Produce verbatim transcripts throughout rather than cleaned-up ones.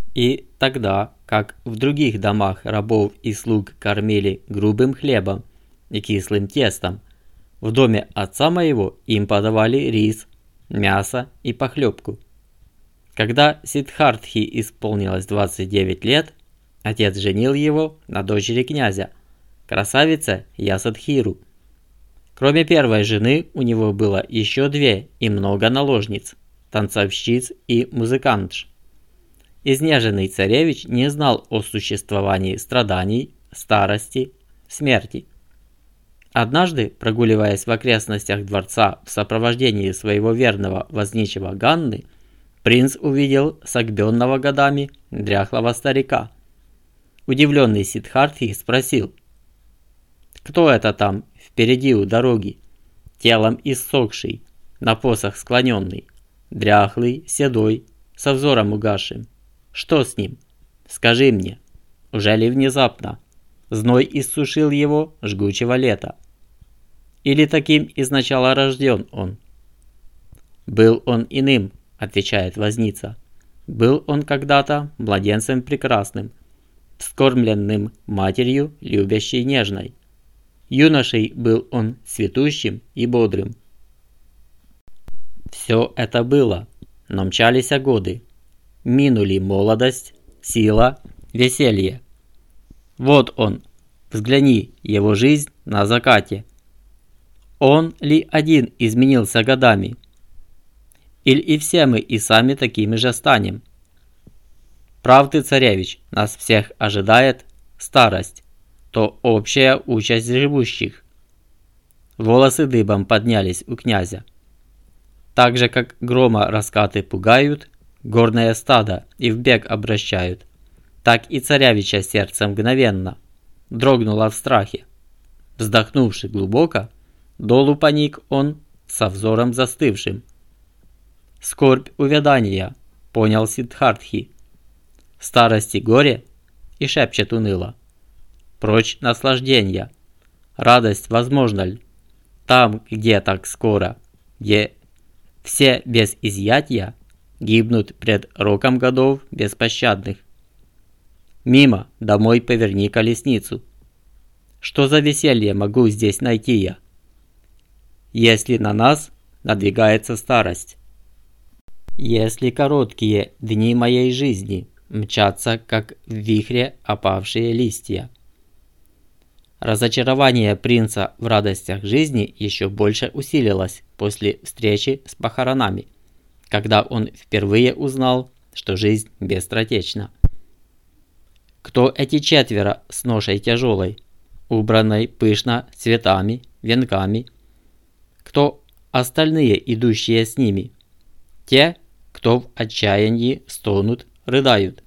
И тогда, как в других домах рабов и слуг кормили грубым хлебом и кислым тестом, в доме отца моего им подавали рис, мясо и похлебку. Когда Сиддхартхи исполнилось двадцать девять лет, отец женил его на дочери князя, красавице Ясадхиру. Кроме первой жены у него было еще две и много наложниц, танцовщиц и музыкантш. Изнеженный царевич не знал о существовании страданий, старости, смерти. Однажды, прогуливаясь в окрестностях дворца в сопровождении своего верного возничего Ганны, принц увидел согбенного годами дряхлого старика. Удивленный Сиддхартхи спросил: «Кто это там впереди у дороги, телом иссохший, на посох склоненный, дряхлый, седой, со взором угасшим? Что с ним? Скажи мне, ужели внезапно зной иссушил его жгучего лета? Или таким изначала рожден он?» «Был он иным», — отвечает возница. «Был он когда-то младенцем прекрасным, вскормленным матерью любящей нежной. Юношей был он цветущим и бодрым». Все это было, но мчались годы. Минули молодость, сила, веселье. Вот он, взгляни, его жизнь на закате. Он ли один изменился годами? Или и все мы и сами такими же станем? Прав ты, царевич, нас всех ожидает старость, то общая участь живущих. Волосы дыбом поднялись у князя. Так же, как грома раскаты пугают, горное стадо и в бег обращают, так и царевича сердце мгновенно дрогнуло в страхе. Вздохнувши глубоко, долу поник он со взором застывшим. Скорбь увядания, понял Сиддхартхи, старости горе, и шепчет уныло: прочь наслажденья, радость возможна ль там, где так скоро, где все без изъятия гибнут пред роком годов беспощадных? Мимо, домой поверни колесницу. Что за веселье могу здесь найти я, если на нас надвигается старость? Если короткие дни моей жизни мчатся, как в вихре опавшие листья. Разочарование принца в радостях жизни еще больше усилилось после встречи с похоронами, когда он впервые узнал, что жизнь быстротечна. Кто эти четверо с ношей тяжелой, убранной пышно цветами, венками? Кто остальные, идущие с ними? Те, кто в отчаянии стонут, рыдают.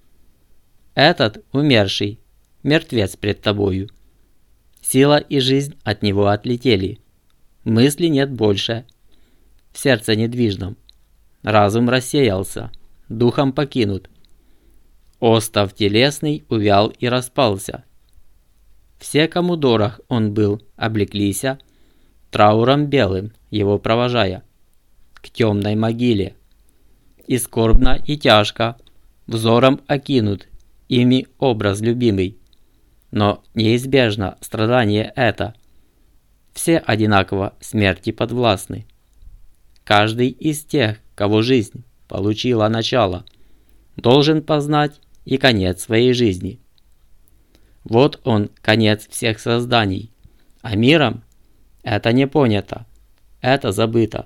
Этот умерший, мертвец пред тобою. Сила и жизнь от него отлетели. Мысли нет больше. В сердце недвижном. Разум рассеялся, духом покинут. Остов телесный увял и распался. Все, кому дорог он был, облеклися, трауром белым его провожая, к темной могиле. И скорбно, и тяжко, взором окинут ими образ любимый. Но неизбежно страдание это. Все одинаково смерти подвластны. Каждый из тех, кого жизнь получила начало, должен познать и конец своей жизни. Вот он, конец всех созданий, а миром это не понято, это забыто.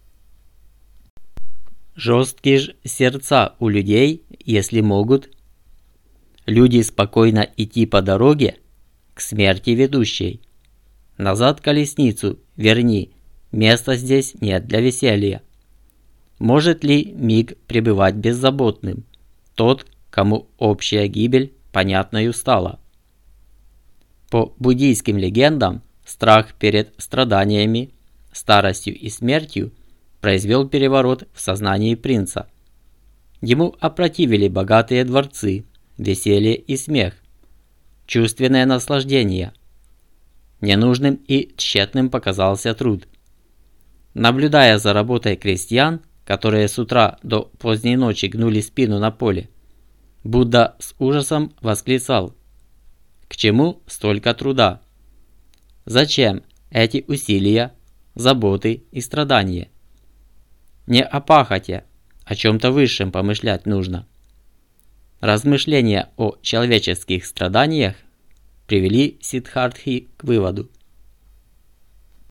Жесткие ж сердца у людей, если могут люди спокойно идти по дороге, к смерти ведущей. Назад колесницу верни, места здесь нет для веселья. Может ли миг пребывать беззаботным тот, кому общая гибель понятною стала? По буддийским легендам, страх перед страданиями, старостью и смертью произвел переворот в сознании принца. Ему опротивили богатые дворцы, веселье и смех, чувственное наслаждение. Ненужным и тщетным показался труд. Наблюдая за работой крестьян, которые с утра до поздней ночи гнули спину на поле, Будда с ужасом восклицал: «К чему столько труда? Зачем эти усилия, заботы и страдания? Не о пахоте, о чем-то высшем помышлять нужно». Размышления о человеческих страданиях привели Сиддхартхи к выводу: